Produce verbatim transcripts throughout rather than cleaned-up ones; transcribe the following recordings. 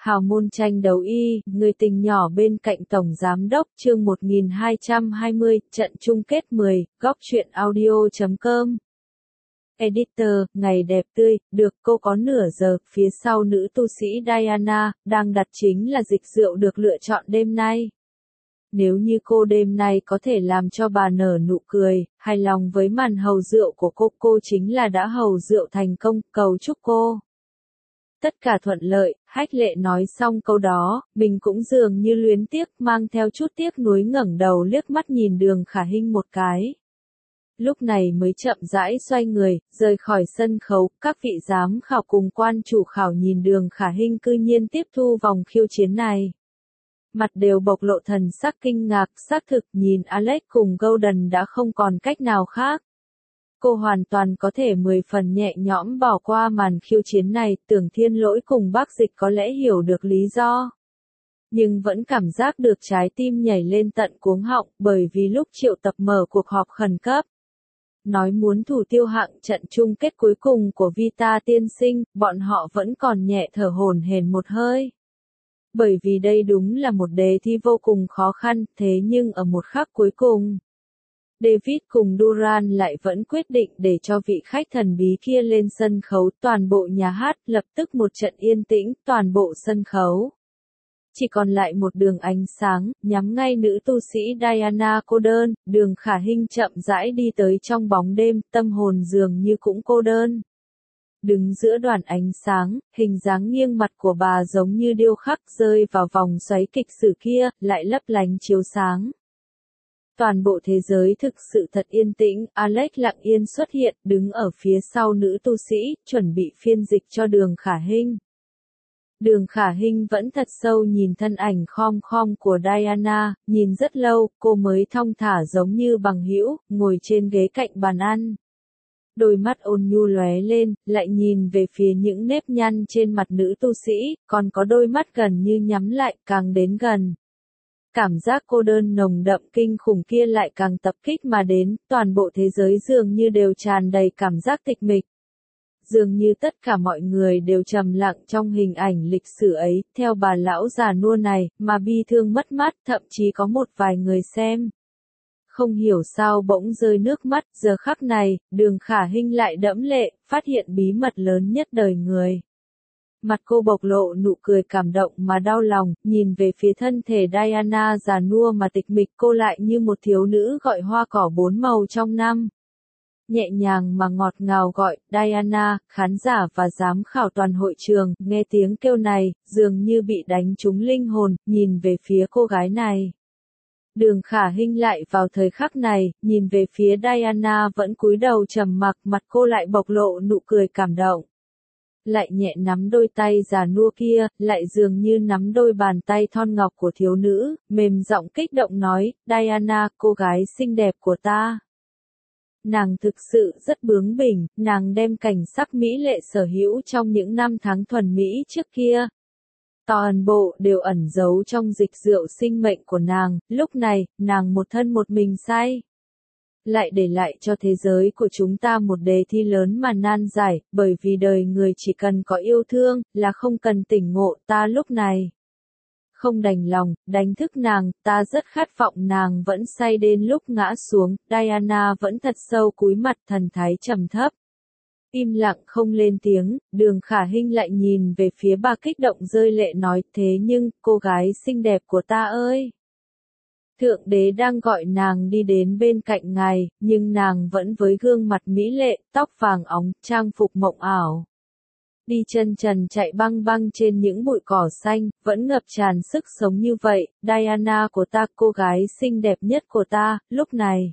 Hào môn tranh đấu y, người tình nhỏ bên cạnh Tổng Giám đốc chương một nghìn hai trăm hai mươi, trận chung kết mười, góc truyện audio chấm com. Editor, ngày đẹp tươi, được cô có nửa giờ, phía sau nữ tu sĩ Diana, đang đặt chính là dịch rượu được lựa chọn đêm nay. Nếu như cô đêm nay có thể làm cho bà nở nụ cười, hài lòng với màn hầu rượu của cô, cô chính là đã hầu rượu thành công, cầu chúc cô. Tất cả thuận lợi, Hách Lệ nói xong câu đó, mình cũng dường như luyến tiếc, mang theo chút tiếc nuối ngẩng đầu liếc mắt nhìn Đường Khả Hinh một cái. Lúc này mới chậm rãi xoay người, rời khỏi sân khấu, các vị giám khảo cùng quan chủ khảo nhìn Đường Khả Hinh cư nhiên tiếp thu vòng khiêu chiến này. Mặt đều bộc lộ thần sắc kinh ngạc, xác thực nhìn Alex cùng Golden đã không còn cách nào khác. Cô hoàn toàn có thể mười phần nhẹ nhõm bỏ qua màn khiêu chiến này, Tưởng Thiên Lỗi cùng Bác Dịch có lẽ hiểu được lý do. Nhưng vẫn cảm giác được trái tim nhảy lên tận cuống họng, bởi vì lúc triệu tập mở cuộc họp khẩn cấp. Nói muốn thủ tiêu hạng trận chung kết cuối cùng của Vita tiên sinh, bọn họ vẫn còn nhẹ thở hổn hển một hơi. Bởi vì đây đúng là một đề thi vô cùng khó khăn, thế nhưng ở một khắc cuối cùng, David cùng Duran lại vẫn quyết định để cho vị khách thần bí kia lên sân khấu. Toàn bộ nhà hát lập tức một trận yên tĩnh, toàn bộ sân khấu chỉ còn lại một đường ánh sáng, nhắm ngay nữ tu sĩ Diana cô đơn. Đường Khả Hinh chậm rãi đi tới trong bóng đêm, tâm hồn dường như cũng cô đơn. Đứng giữa đoàn ánh sáng, hình dáng nghiêng mặt của bà giống như điêu khắc rơi vào vòng xoáy kịch sử kia, lại lấp lánh chiếu sáng. Toàn bộ thế giới thực sự thật yên tĩnh, Alex lặng yên xuất hiện, đứng ở phía sau nữ tu sĩ, chuẩn bị phiên dịch cho Đường Khả Hinh. Đường Khả Hinh vẫn thật sâu nhìn thân ảnh khom khom của Diana, nhìn rất lâu, cô mới thong thả giống như bằng hữu, ngồi trên ghế cạnh bàn ăn. Đôi mắt ôn nhu lóe lên, lại nhìn về phía những nếp nhăn trên mặt nữ tu sĩ, còn có đôi mắt gần như nhắm lại, càng đến gần. Cảm giác cô đơn nồng đậm kinh khủng kia lại càng tập kích mà đến, toàn bộ thế giới dường như đều tràn đầy cảm giác tịch mịch. Dường như tất cả mọi người đều trầm lặng trong hình ảnh lịch sử ấy, theo bà lão già nua này, mà bi thương mất mát, thậm chí có một vài người xem. Không hiểu sao bỗng rơi nước mắt, giờ khắc này, Đường Khả Hinh lại đẫm lệ, phát hiện bí mật lớn nhất đời người. Mặt cô bộc lộ nụ cười cảm động mà đau lòng, nhìn về phía thân thể Diana già nua mà tịch mịch, cô lại như một thiếu nữ gọi hoa cỏ bốn màu trong năm. Nhẹ nhàng mà ngọt ngào gọi, Diana, khán giả và giám khảo toàn hội trường, nghe tiếng kêu này, dường như bị đánh trúng linh hồn, nhìn về phía cô gái này. Đường Khả Hinh lại vào thời khắc này, nhìn về phía Diana vẫn cúi đầu trầm mặc, mặt cô lại bộc lộ nụ cười cảm động. Lại nhẹ nắm đôi tay già nua kia, lại dường như nắm đôi bàn tay thon ngọc của thiếu nữ, mềm giọng kích động nói, Diana, cô gái xinh đẹp của ta. Nàng thực sự rất bướng bỉnh, nàng đem cảnh sắc mỹ lệ sở hữu trong những năm tháng thuần mỹ trước kia. Toàn bộ đều ẩn giấu trong dịch rượu sinh mệnh của nàng, lúc này, nàng một thân một mình say. Lại để lại cho thế giới của chúng ta một đề thi lớn mà nan giải, bởi vì đời người chỉ cần có yêu thương, là không cần tỉnh ngộ. Ta lúc này không đành lòng, đánh thức nàng, ta rất khát vọng nàng vẫn say đến lúc ngã xuống. Diana vẫn thật sâu cúi mặt, thần thái trầm thấp. Im lặng không lên tiếng, Đường Khả Hinh lại nhìn về phía bà kích động rơi lệ nói, thế nhưng, cô gái xinh đẹp của ta ơi! Thượng đế đang gọi nàng đi đến bên cạnh ngài, nhưng nàng vẫn với gương mặt mỹ lệ, tóc vàng óng, trang phục mộng ảo. Đi chân trần chạy băng băng trên những bụi cỏ xanh, vẫn ngập tràn sức sống như vậy. Diana của ta, cô gái xinh đẹp nhất của ta, lúc này.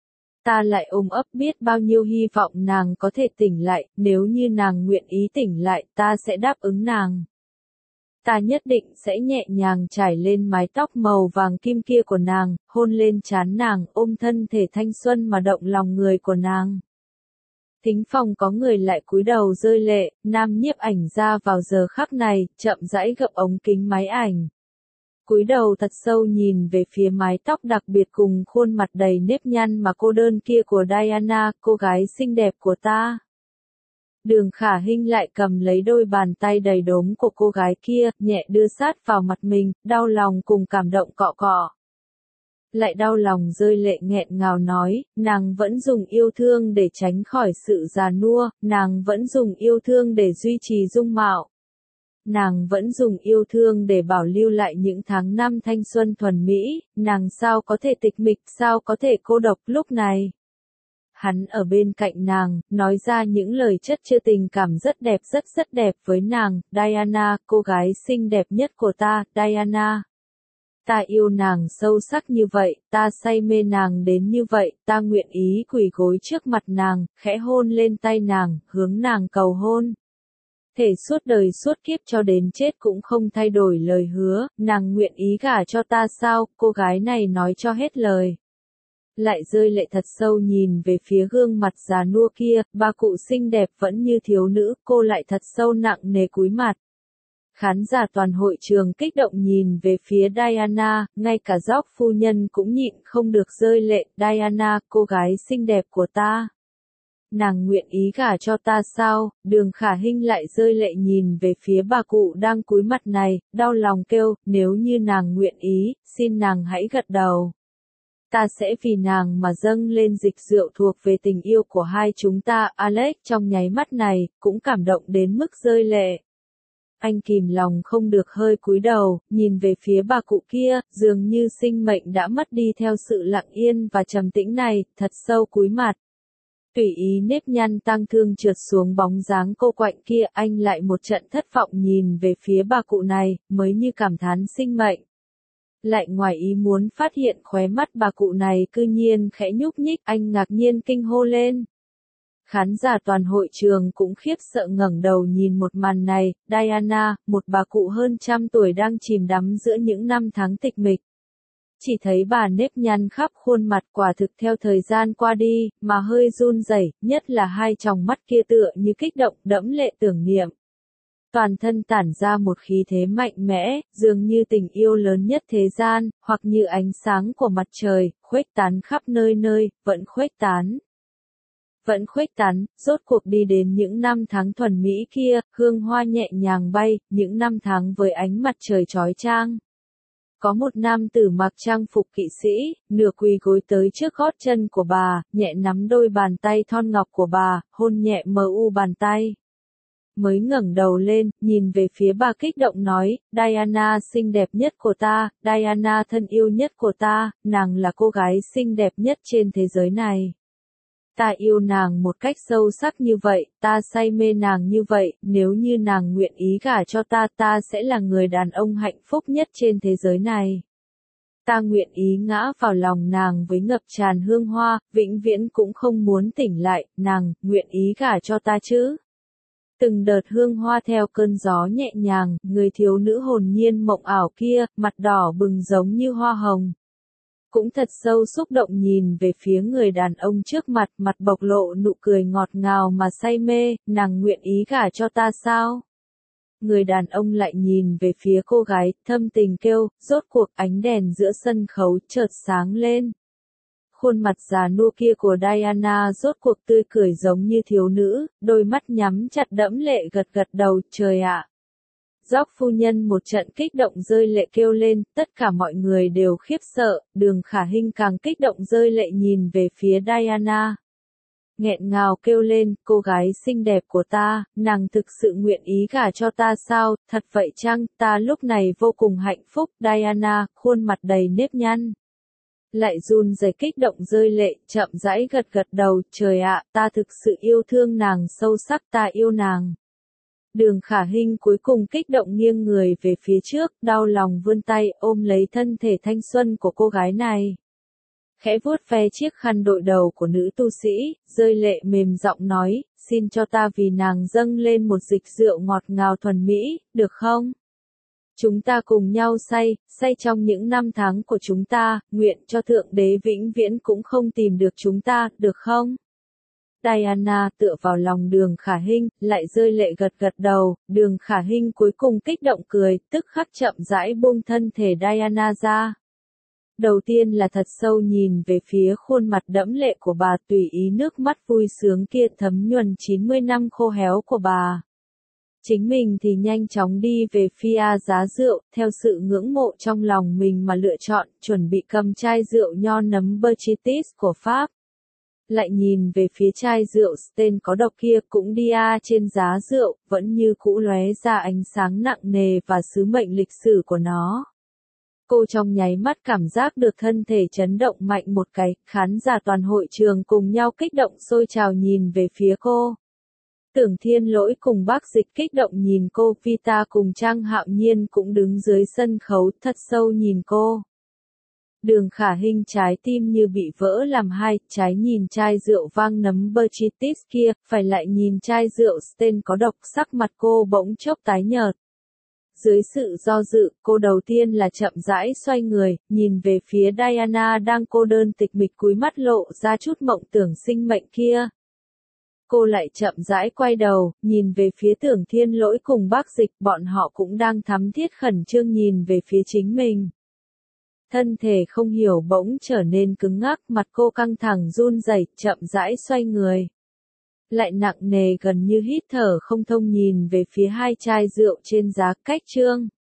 Ta lại ôm ấp biết bao nhiêu hy vọng nàng có thể tỉnh lại, nếu như nàng nguyện ý tỉnh lại, ta sẽ đáp ứng nàng. Ta nhất định sẽ nhẹ nhàng trải lên mái tóc màu vàng kim kia của nàng, hôn lên trán nàng, ôm thân thể thanh xuân mà động lòng người của nàng. Thính phòng có người lại cúi đầu rơi lệ, nam nhiếp ảnh ra vào giờ khắc này, chậm rãi gập ống kính máy ảnh. Cúi đầu thật sâu nhìn về phía mái tóc đặc biệt cùng khuôn mặt đầy nếp nhăn mà cô đơn kia của Diana, cô gái xinh đẹp của ta. Đường Khả Hinh lại cầm lấy đôi bàn tay đầy đốm của cô gái kia, nhẹ đưa sát vào mặt mình, đau lòng cùng cảm động cọ cọ. Lại đau lòng rơi lệ nghẹn ngào nói, nàng vẫn dùng yêu thương để tránh khỏi sự già nua, nàng vẫn dùng yêu thương để duy trì dung mạo. Nàng vẫn dùng yêu thương để bảo lưu lại những tháng năm thanh xuân thuần mỹ, nàng sao có thể tịch mịch, sao có thể cô độc lúc này. Hắn ở bên cạnh nàng, nói ra những lời chất chứa tình cảm rất đẹp rất rất đẹp với nàng, Diana, cô gái xinh đẹp nhất của ta, Diana. Ta yêu nàng sâu sắc như vậy, ta say mê nàng đến như vậy, ta nguyện ý quỳ gối trước mặt nàng, khẽ hôn lên tay nàng, hướng nàng cầu hôn. Thể suốt đời suốt kiếp cho đến chết cũng không thay đổi lời hứa, nàng nguyện ý gả cho ta sao, cô gái này nói cho hết lời. Lại rơi lệ thật sâu nhìn về phía gương mặt già nua kia, bà cụ xinh đẹp vẫn như thiếu nữ, cô lại thật sâu nặng nề cúi mặt. Khán giả toàn hội trường kích động nhìn về phía Diana, ngay cả George phu nhân cũng nhịn không được rơi lệ, Diana, cô gái xinh đẹp của ta. Nàng nguyện ý gả cho ta sao, Đường Khả Hinh lại rơi lệ nhìn về phía bà cụ đang cúi mặt này, đau lòng kêu, nếu như nàng nguyện ý, xin nàng hãy gật đầu. Ta sẽ vì nàng mà dâng lên dịch rượu thuộc về tình yêu của hai chúng ta, Alex trong nháy mắt này, cũng cảm động đến mức rơi lệ. Anh kìm lòng không được hơi cúi đầu, nhìn về phía bà cụ kia, dường như sinh mệnh đã mất đi theo sự lặng yên và trầm tĩnh này, thật sâu cúi mặt. Tùy ý nếp nhăn tang thương trượt xuống bóng dáng cô quạnh kia, anh lại một trận thất vọng nhìn về phía bà cụ này, mới như cảm thán sinh mệnh. Lại ngoài ý muốn phát hiện khóe mắt bà cụ này cư nhiên khẽ nhúc nhích, anh ngạc nhiên kinh hô lên. Khán giả toàn hội trường cũng khiếp sợ ngẩng đầu nhìn một màn này, Diana, một bà cụ hơn trăm tuổi đang chìm đắm giữa những năm tháng tịch mịch. Chỉ thấy bà nếp nhăn khắp khuôn mặt quả thực theo thời gian qua đi, mà hơi run rẩy, nhất là hai tròng mắt kia tựa như kích động đẫm lệ tưởng niệm. Toàn thân tản ra một khí thế mạnh mẽ, dường như tình yêu lớn nhất thế gian, hoặc như ánh sáng của mặt trời, khuếch tán khắp nơi nơi, vẫn khuếch tán. Vẫn khuếch tán, rốt cuộc đi đến những năm tháng thuần mỹ kia, hương hoa nhẹ nhàng bay, những năm tháng với ánh mặt trời chói chang. Có một nam tử mặc trang phục kỵ sĩ, nửa quỳ gối tới trước gót chân của bà, nhẹ nắm đôi bàn tay thon ngọc của bà, hôn nhẹ mờ u bàn tay. Mới ngẩng đầu lên, nhìn về phía bà kích động nói, Diana xinh đẹp nhất của ta, Diana thân yêu nhất của ta, nàng là cô gái xinh đẹp nhất trên thế giới này. Ta yêu nàng một cách sâu sắc như vậy, ta say mê nàng như vậy, nếu như nàng nguyện ý gả cho ta, ta sẽ là người đàn ông hạnh phúc nhất trên thế giới này. Ta nguyện ý ngã vào lòng nàng với ngập tràn hương hoa, vĩnh viễn cũng không muốn tỉnh lại, nàng, nguyện ý gả cho ta chứ. Từng đợt hương hoa theo cơn gió nhẹ nhàng, người thiếu nữ hồn nhiên mộng ảo kia, mặt đỏ bừng giống như hoa hồng. Cũng thật sâu xúc động nhìn về phía người đàn ông trước mặt, mặt bộc lộ nụ cười ngọt ngào mà say mê, nàng nguyện ý gả cho ta sao? Người đàn ông lại nhìn về phía cô gái, thâm tình kêu, rốt cuộc ánh đèn giữa sân khấu chợt sáng lên. Khuôn mặt già nua kia của Diana rốt cuộc tươi cười giống như thiếu nữ, đôi mắt nhắm chặt đẫm lệ gật gật đầu, trời ạ. George phu nhân một trận kích động rơi lệ kêu lên, tất cả mọi người đều khiếp sợ, Đường Khả Hinh càng kích động rơi lệ nhìn về phía Diana. Nghẹn ngào kêu lên, cô gái xinh đẹp của ta, nàng thực sự nguyện ý gả cho ta sao, thật vậy chăng, ta lúc này vô cùng hạnh phúc, Diana, khuôn mặt đầy nếp nhăn. Lại run rẩy kích động rơi lệ, chậm rãi gật gật đầu, trời ạ, ta thực sự yêu thương nàng sâu sắc, ta yêu nàng. Đường Khả Hinh cuối cùng kích động nghiêng người về phía trước, đau lòng vươn tay ôm lấy thân thể thanh xuân của cô gái này. Khẽ vuốt ve chiếc khăn đội đầu của nữ tu sĩ, rơi lệ mềm giọng nói, xin cho ta vì nàng dâng lên một dịch rượu ngọt ngào thuần mỹ, được không? Chúng ta cùng nhau say, say trong những năm tháng của chúng ta, nguyện cho Thượng Đế vĩnh viễn cũng không tìm được chúng ta, được không? Diana tựa vào lòng Đường Khả Hinh, lại rơi lệ gật gật đầu, Đường Khả Hinh cuối cùng kích động cười, tức khắc chậm rãi buông thân thể Diana ra. Đầu tiên là thật sâu nhìn về phía khuôn mặt đẫm lệ của bà, tùy ý nước mắt vui sướng kia thấm nhuần chín mươi năm khô héo của bà. Chính mình thì nhanh chóng đi về phía giá rượu, theo sự ngưỡng mộ trong lòng mình mà lựa chọn, chuẩn bị cầm chai rượu nho nấm Berchitis của Pháp. Lại nhìn về phía chai rượu Stain có độc kia cũng đi a trên giá rượu, vẫn như cũ lóe ra ánh sáng nặng nề và sứ mệnh lịch sử của nó. Cô trong nháy mắt cảm giác được thân thể chấn động mạnh một cái, khán giả toàn hội trường cùng nhau kích động sôi trào nhìn về phía cô. Tưởng Thiên Lỗi cùng Bác Dịch kích động nhìn cô, Vita cùng Trang Hạo Nhiên cũng đứng dưới sân khấu thật sâu nhìn cô. Đường Khả Hinh trái tim như bị vỡ làm hai, trái nhìn chai rượu vang nấm Berchitis kia, phải lại nhìn chai rượu Stain có độc, sắc mặt cô bỗng chốc tái nhợt. Dưới sự do dự, cô đầu tiên là chậm rãi xoay người, nhìn về phía Diana đang cô đơn tịch mịch cúi mắt lộ ra chút mộng tưởng sinh mệnh kia. Cô lại chậm rãi quay đầu, nhìn về phía Tưởng Thiên Lỗi cùng Bác Dịch, bọn họ cũng đang thắm thiết khẩn trương nhìn về phía chính mình. Thân thể không hiểu bỗng trở nên cứng ngắc, mặt cô căng thẳng run rẩy, chậm rãi xoay người. Lại nặng nề gần như hít thở không thông nhìn về phía hai chai rượu trên giá cách trương.